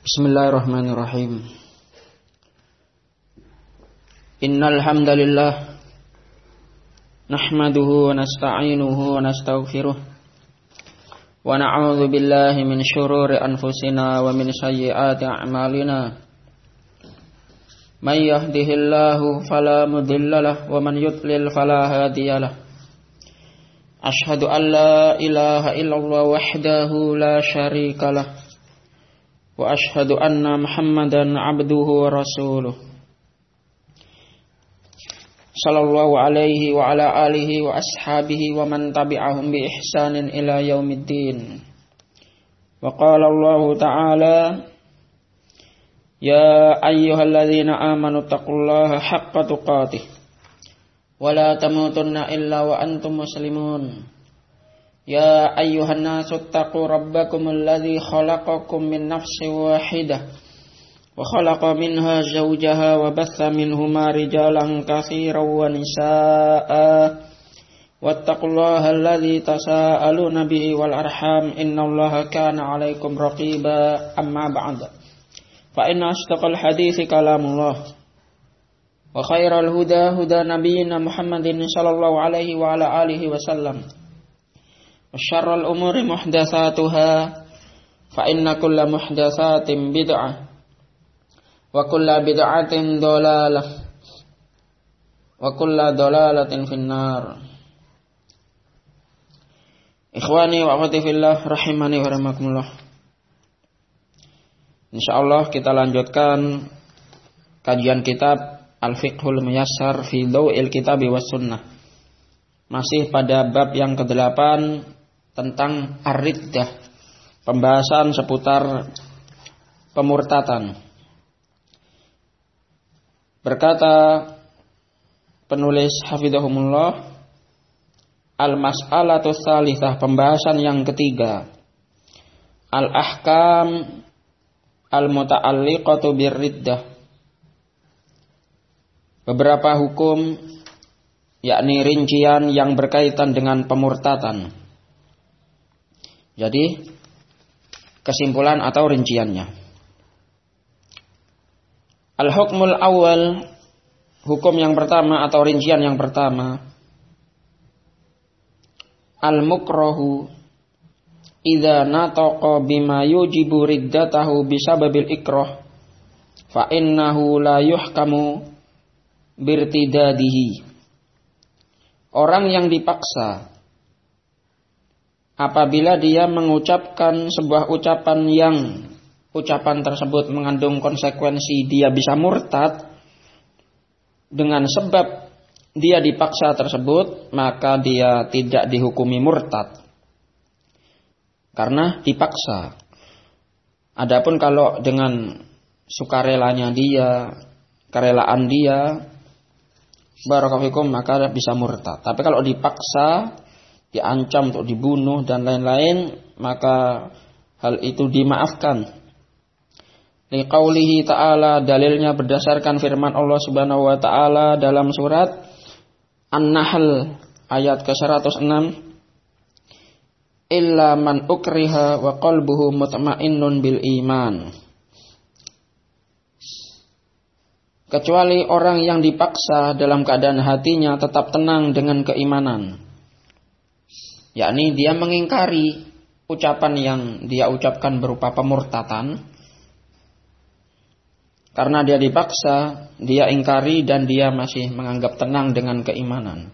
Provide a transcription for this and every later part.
Bismillahirrahmanirrahim. Innal hamdalillah nahmaduhu wa nasta'inuhu wa nastaghfiruh wa na'udzu billahi min syururi anfusina wa min sayyiati a'malina. May yahdihillahu fala mudilla lahu wa man yudlil fala hadiyalah. Asyhadu an la ilaha illallah wahdahu la syarika lah. Wa ashhadu anna Muhammadan abduhu wa rasuluh. Sallallahu alaihi wa ala alihi wa ashabihi wa man tabi'ahum bi ihsanin ila yaumiddin. Wa qala Allah ta'ala: Ya ayyuhalladzina amanu taqullaha haqqa tuqatih wa la tamutunna illa wa antum muslimun. Ya ayyuhan nasu taqu rabbakumul ladzi khalaqakum min nafsin wahidah wa khalaqa minha zawjaha wa batha minhuma rijalan katsiran wa nisaa'a wattaqullaha alladzi tasaaluna bihi wal arham innallaha kana 'alaikum raqiba. Amma ba'd. Fa inna asdaqal hadithi kalamullah wa khairal huda huda nabiyyina Muhammadin sallallahu alaihi wa ala alihi wasallam. Wasyarrul umuri muhdatsatuha fa inna kulla muhdatsatin bid'ah wa kulla bid'atin dhalalah wa kulla dhalalatin finnar. Ikhwani wa akhwati fillah rahimani wa rahimakumullah. Insyaallah kita lanjutkan kajian kitab Al-Fiqhul Muyassar fi Dhau'il Kitabi was Sunnah. Masih pada bab yang ke-8 tentang ar-riddah, pembahasan seputar pemurtatan. Berkata penulis hafizahumullah, al-mas'alatu tsalitsah, pembahasan yang ketiga, al-ahkam al-muta'alliqatu bir-riddah, beberapa hukum yakni rincian yang berkaitan dengan pemurtatan. Jadi kesimpulan atau rinciannya. Al-hukmul awal, hukum yang pertama atau rincian yang pertama. Al-mukrahu idza nataqa bima yujibu riddatahu bisababil ikrah fa innahu la yuhkamu birtidadihi. Orang yang dipaksa apabila dia mengucapkan sebuah ucapan yang ucapan tersebut mengandung konsekuensi dia bisa murtad, dengan sebab dia dipaksa tersebut maka dia tidak dihukumi murtad karena dipaksa. Adapun kalau dengan sukarelanya dia, kerelaan dia, barakallahu fikum, maka bisa murtad. Tapi kalau dipaksa, diancam untuk dibunuh dan lain-lain, maka hal itu dimaafkan. Liqaulihi ta'ala, dalilnya berdasarkan firman Allah Subhanahu wa taala dalam surat An-Nahl ayat ke-106, illa man ukriha wa qalbuhu mutmainnun bil iman. Kecuali orang yang dipaksa dalam keadaan hatinya tetap tenang dengan keimanan. Yakni dia mengingkari ucapan yang dia ucapkan berupa pemurtatan. Karena dia dipaksa, dia ingkari dan dia masih menganggap tenang dengan keimanan.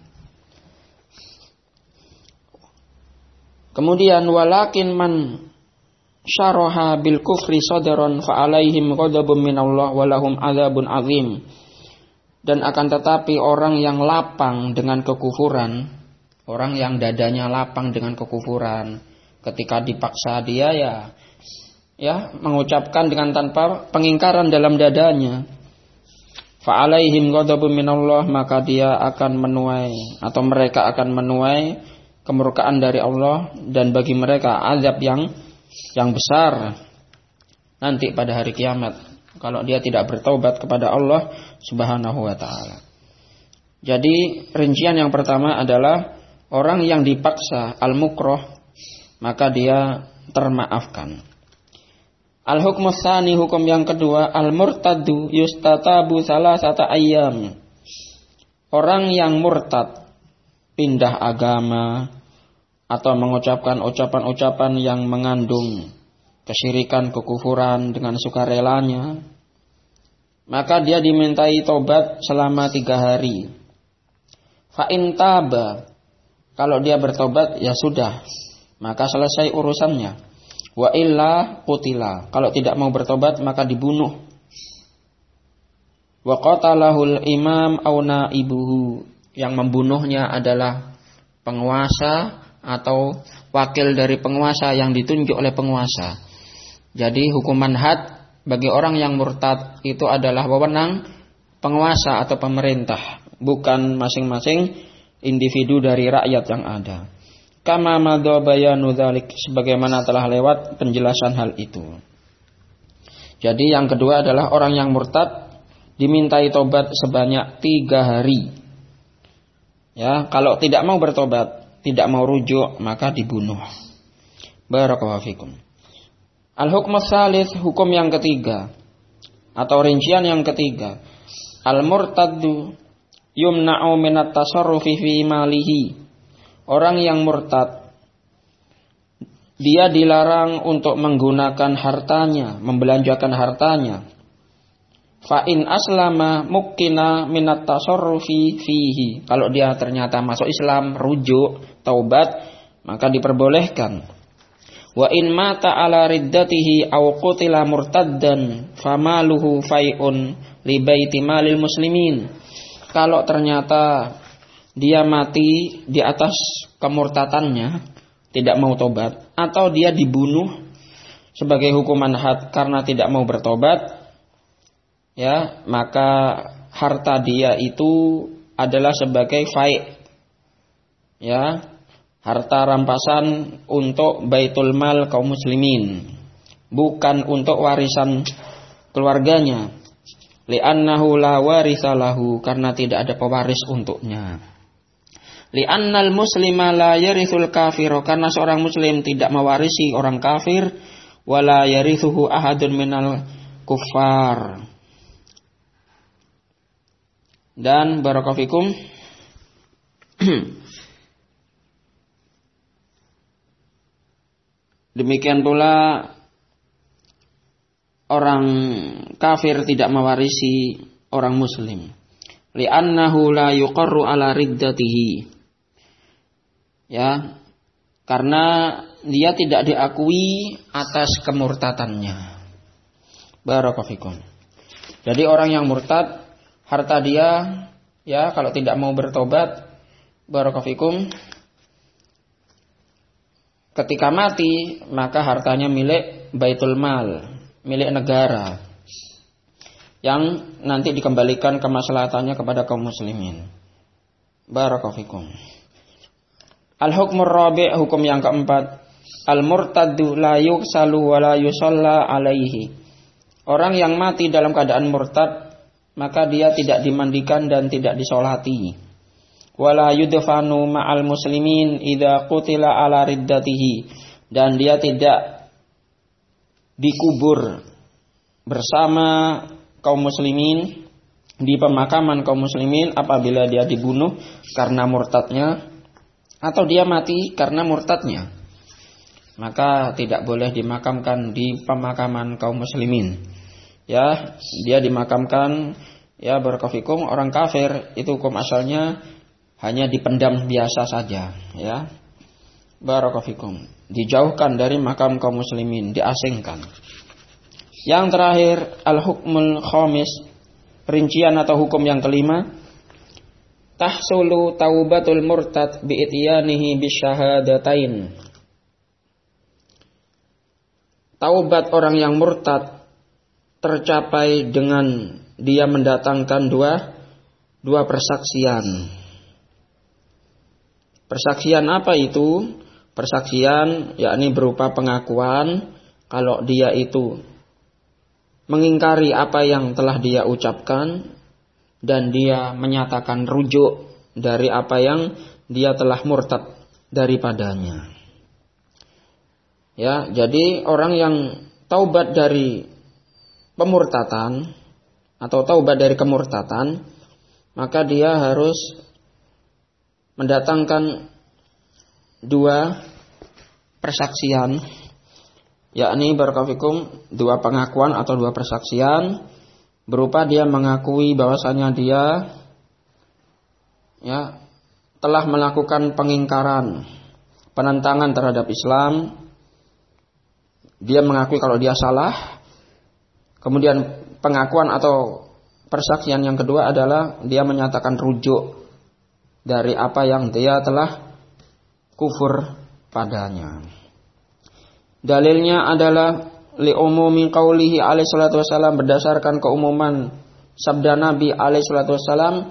Kemudian walakin man syaraha bil kufri sadran fa alaihim ghadabun minallah wa lahum adzabun azim. Dan akan tetapi orang yang lapang dengan kekufuran, orang yang dadanya lapang dengan kekufuran, ketika dipaksa dia ya mengucapkan dengan tanpa pengingkaran dalam dadanya, fa alaihim ghadabun minallah, maka dia akan menuai atau mereka akan menuai kemurkaan dari Allah, dan bagi mereka azab yang besar nanti pada hari kiamat kalau dia tidak bertaubat kepada Allah Subhanahu wa taala. Jadi rincian yang pertama adalah orang yang dipaksa al-mukrah, maka dia termaafkan. Al-hukmu tsani, hukum yang kedua, al-murtaddu yustatabu salasata ayyam. Orang yang murtad, pindah agama atau mengucapkan ucapan-ucapan yang mengandung kesyirikan, kekufuran dengan sukarelanya, maka dia dimintai tobat selama 3 hari. Fa in taba, kalau dia bertobat ya sudah, maka selesai urusannya. Wa illa qutila, kalau tidak mau bertobat maka dibunuh. Wa qatalahul imam aw naibuhu, yang membunuhnya adalah penguasa atau wakil dari penguasa yang ditunjuk oleh penguasa. Jadi hukuman had bagi orang yang murtad itu adalah wewenang penguasa atau pemerintah, bukan masing-masing individu dari rakyat yang ada. Kama madha bayanu dzalik, sebagaimana telah lewat penjelasan hal itu. Jadi yang kedua adalah orang yang murtad dimintai tobat sebanyak 3 hari. Ya, kalau tidak mau bertobat, tidak mau rujuk, maka dibunuh. Barakallahu fikum. Al-hukmu tsalits, hukum yang ketiga atau rincian yang ketiga. Al-murtaddu yumna'u minat tasarrufi fi malihi. Orang yang murtad, dia dilarang untuk menggunakan hartanya, membelanjakan hartanya. Fa in aslama mukkina minat tasarrufi fihi. Kalau dia ternyata masuk Islam, rujuk, taubat, maka diperbolehkan. Wa in mata ala riddatihi aw qutila murtaddan famaluhu fai'un li baiti malil muslimin. Kalau ternyata dia mati di atas kemurtatannya, tidak mau tobat, atau dia dibunuh sebagai hukuman had karena tidak mau bertobat, ya, maka harta dia itu adalah sebagai fai', ya, harta rampasan untuk baitul mal kaum muslimin, bukan untuk warisan keluarganya. Li'annahu la waritha lahu, karena tidak ada pewaris untuknya. Li'annal muslima la yarithul kafir, karena seorang muslim tidak mewarisi orang kafir. Wala yarithuhu ahadun minal kuffar. Dan barakallahu fikum, demikian pula orang kafir tidak mewarisi orang muslim. Li'annahu la yuqarru ala riddatihi. Ya, karena dia tidak diakui atas kemurtatannya. Barakallahu fikum. Jadi orang yang murtad, harta dia, ya, kalau tidak mau bertobat, barakallahu fikum, ketika mati maka hartanya milik baitul mal, milik negara, yang nanti dikembalikan kemaslahatannya kepada kaum muslimin. Barakallahu fikum. Al-hukmur rabi', hukum yang keempat, al-murtaddu la yughsalu wa la yusalla alaihi. Orang yang mati dalam keadaan murtad, maka dia tidak dimandikan dan tidak disolati. Wala yudfanu ma'al muslimin idza qutila ala riddatihi, dan dia tidak dikubur bersama kaum muslimin di pemakaman kaum muslimin apabila dia dibunuh karena murtadnya atau dia mati karena murtadnya, maka tidak boleh dimakamkan di pemakaman kaum muslimin. Ya, dia dimakamkan, ya, barakallahu fikum, orang kafir itu hukum asalnya hanya dipendam biasa saja, ya. Barakallahu fikum, dijauhkan dari makam kaum muslimin, diasingkan. Yang terakhir, al-hukmul khamis, rincian atau hukum yang kelima, tahsulu taubatul murtad bi'ityanihi bisyahadatain. Taubat orang yang murtad tercapai dengan dia mendatangkan dua persaksian. Persaksian apa itu? Persaksian yakni berupa pengakuan kalau dia itu mengingkari apa yang telah dia ucapkan dan dia menyatakan rujuk dari apa yang dia telah murtad daripadanya. Ya, jadi orang yang taubat dari pemurtatan atau taubat dari kemurtatan, maka dia harus mendatangkan 2 persaksian, yakni barakallahu 2 pengakuan atau 2 persaksian, berupa dia mengakui bahwasanya dia telah melakukan pengingkaran, penentangan terhadap Islam. Dia mengakui kalau dia salah. Kemudian pengakuan atau persaksian yang kedua adalah dia menyatakan rujuk dari apa yang dia telah kufur padanya. Dalilnya adalah li'umumi qaulihi alaihi salatu wassalam, berdasarkan keumuman sabda Nabi alaihi salatu wassalam,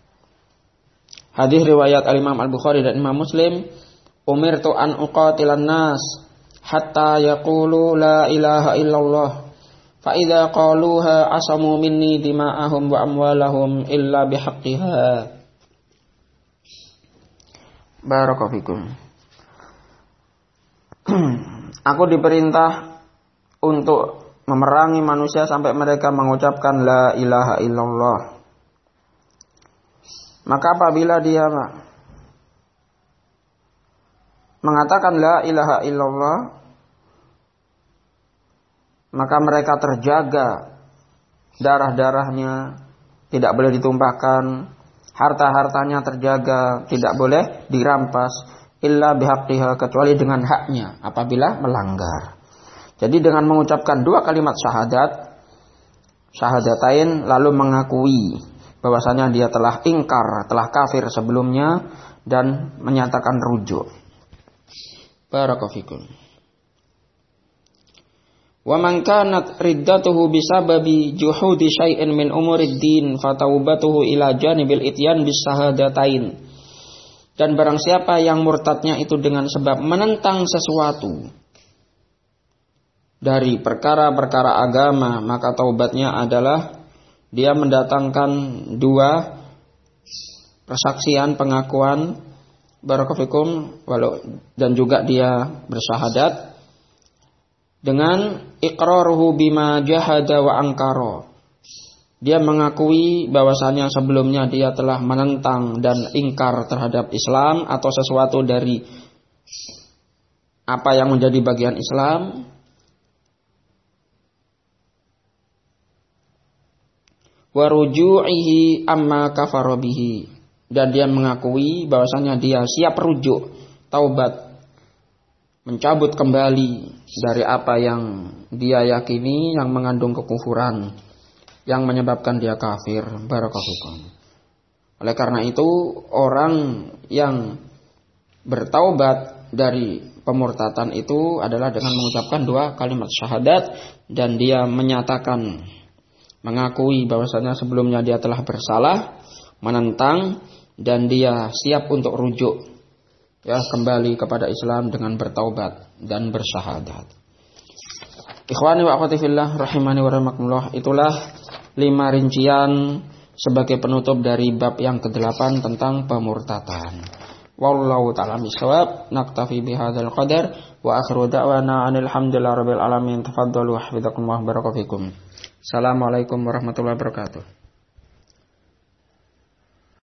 hadis riwayat al-Imam Al-Bukhari dan Imam Muslim, umirtu an uqatilan nas hatta yaqulu la ilaha illallah fa idza qaluha asamu minni dima'ahum wa amwalahum illa bihaqqiha. Barakallahu fikum. Aku diperintah untuk memerangi manusia sampai mereka mengucapkan la ilaha illallah. Maka apabila dia mengatakan la ilaha illallah, maka mereka terjaga darah-darahnya, tidak boleh ditumpahkan, harta-hartanya terjaga, tidak boleh dirampas, illa bihaqqiha, kecuali dengan haknya apabila melanggar. Jadi dengan mengucapkan 2 kalimat syahadatain, lalu mengakui bahwasanya dia telah ingkar, telah kafir sebelumnya, dan menyatakan rujuk. Barakallahu fikum. Wa man kanat riddatuhu bisababi juhudi syai'in min umurid din fataubatuhu ila janibil ityan bis syahadatain. Dan barang siapa yang murtadnya itu dengan sebab menentang sesuatu dari perkara-perkara agama, maka taubatnya adalah dia mendatangkan 2 persaksian, pengakuan, barakallahu fikum, dan juga dia bersyahadat dengan iqraruhu bima jahada wa angkara. Dia mengakui bahwasanya sebelumnya dia telah menentang dan ingkar terhadap Islam atau sesuatu dari apa yang menjadi bagian Islam. Wa ruju'ihi amma kafara bihi, dan dia mengakui bahwasanya dia siap rujuk, taubat, mencabut kembali dari apa yang dia yakini yang mengandung kekufuran, yang menyebabkan dia kafir. Barakallahu fikum. Oleh karena itu, orang yang bertaubat dari pemurtatan itu adalah dengan mengucapkan 2 kalimat syahadat, dan dia menyatakan, mengakui bahwasanya sebelumnya dia telah bersalah, menentang, dan dia siap untuk rujuk, kembali kepada Islam dengan bertaubat dan bersyahadat. Ikhwani wa akhwati fillah rahimani wa rahimakumullah, itulah 5 rincian sebagai penutup dari bab yang ke-8 tentang pemurtatan. Wallahu ta'ala bishawab. Naktafi bihadzal qadar wa akhiru da'wana anil hamdulillahi rabbil alamin. Tafaddalu hafizakumullah, barakallahu fikum. Assalamualaikum warahmatullahi wabarakatuh.